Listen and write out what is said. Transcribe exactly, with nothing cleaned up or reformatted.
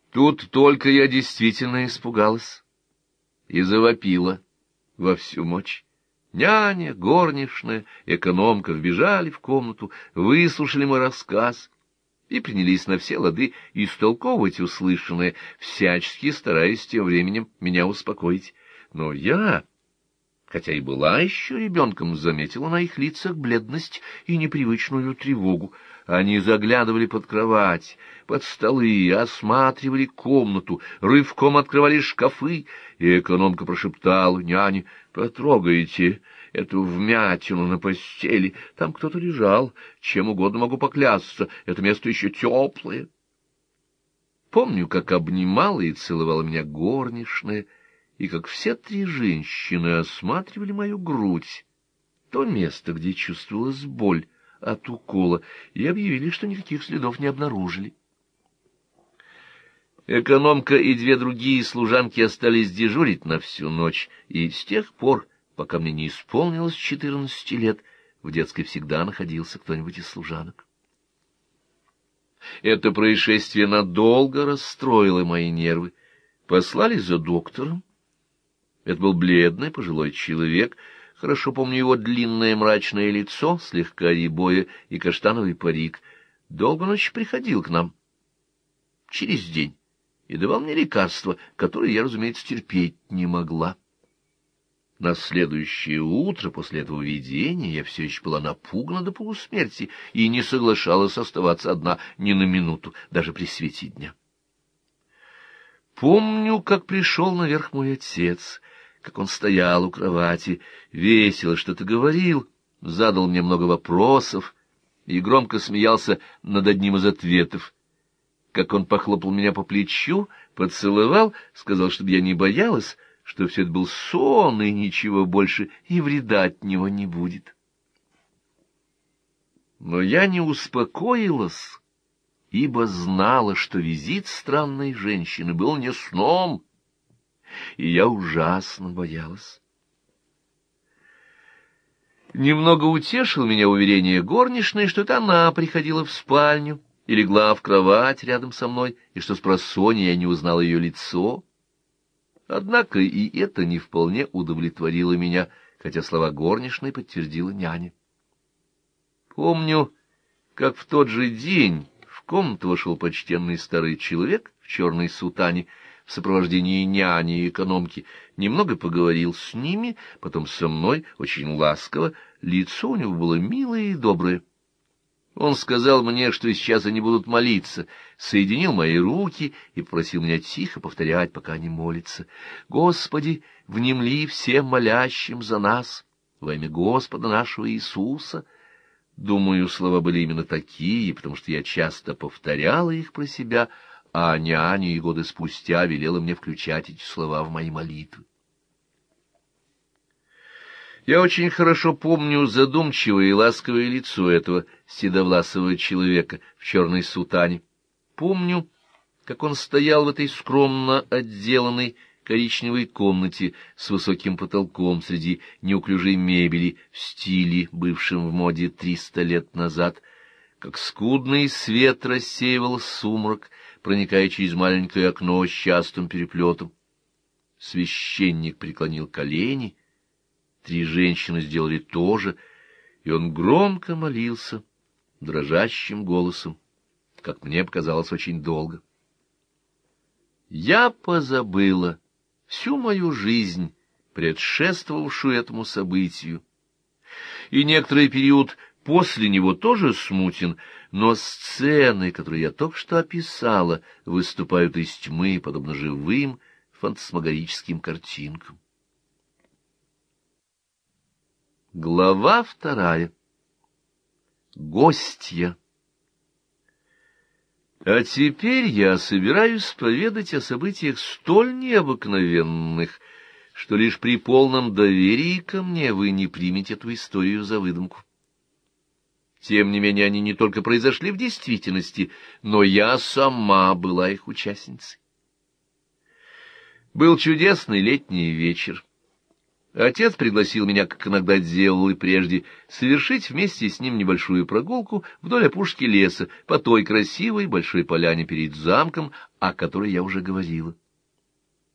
Тут только я действительно испугалась и завопила во всю мощь. Няня, горничная, экономка вбежали в комнату, выслушали мой рассказ и принялись на все лады истолковывать услышанное, всячески стараясь тем временем меня успокоить. Но я, хотя и была еще ребенком, заметила на их лицах бледность и непривычную тревогу. Они заглядывали под кровать, под столы, осматривали комнату, рывком открывали шкафы, и экономка прошептала няне: «Потрогайте эту вмятину на постели, там кто-то лежал, чем угодно могу поклясться, это место еще теплое». Помню, как обнимала и целовала меня горничная, и как все три женщины осматривали мою грудь, то место, где чувствовалась боль от укола, и объявили, что никаких следов не обнаружили. Экономка и две другие служанки остались дежурить на всю ночь, и с тех пор, пока мне не исполнилось четырнадцати лет, в детской всегда находился кто-нибудь из служанок. Это происшествие надолго расстроило мои нервы. Послали за доктором. Это был бледный пожилой человек. Хорошо помню его длинное мрачное лицо, слегка рябое, и каштановый парик. Долго ночью приходил к нам, через день, и давал мне лекарства, которые я, разумеется, терпеть не могла. На следующее утро после этого видения я все еще была напугана до полусмерти и не соглашалась оставаться одна ни на минуту, даже при свете дня. Помню, как пришел наверх мой отец, как он стоял у кровати, весело что-то говорил, задал мне много вопросов и громко смеялся над одним из ответов. Как он похлопал меня по плечу, поцеловал, сказал, чтобы я не боялась, что все это был сон и ничего больше, и вреда от него не будет. Но я не успокоилась, ибо знала, что визит странной женщины был не сном, и я ужасно боялась. Немного утешил меня уверение горничной, что это она приходила в спальню и легла в кровать рядом со мной, и что спросонья я не узнал ее лицо. Однако и это не вполне удовлетворило меня, хотя слова горничной подтвердила няня. Помню, как в тот же день в комнату вошел почтенный старый человек в черной сутане в сопровождении няни и экономки, немного поговорил с ними, потом со мной, очень ласково, лицо у него было милое и доброе. Он сказал мне, что сейчас они будут молиться, соединил мои руки и попросил меня тихо повторять, пока они молятся: «Господи, внемли всем молящим за нас во имя Господа нашего Иисуса». Думаю, слова были именно такие, потому что я часто повторяла их про себя, а няня и годы спустя велела мне включать эти слова в мои молитвы. Я очень хорошо помню задумчивое и ласковое лицо этого седовласого человека в черной сутане. Помню, как он стоял в этой скромно отделанной коричневой комнате с высоким потолком среди неуклюжей мебели в стиле, бывшем в моде триста лет назад, как скудный свет рассеивал сумрак, проникая через маленькое окно с частым переплетом. Священник преклонил колени, три женщины сделали то же, и он громко молился дрожащим голосом, как мне показалось, очень долго. Я позабыла всю мою жизнь, предшествовавшую этому событию, и некоторый период после него тоже смутен, но сцены, которые я только что описала, выступают из тьмы, подобно живым фантасмагорическим картинкам. Глава вторая. Гостья. А теперь я собираюсь поведать о событиях столь необыкновенных, что лишь при полном доверии ко мне вы не примете эту историю за выдумку. Тем не менее, они не только произошли в действительности, но я сама была их участницей. Был чудесный летний вечер. Отец пригласил меня, как иногда делал и прежде, совершить вместе с ним небольшую прогулку вдоль опушки леса по той красивой большой поляне перед замком, о которой я уже говорила.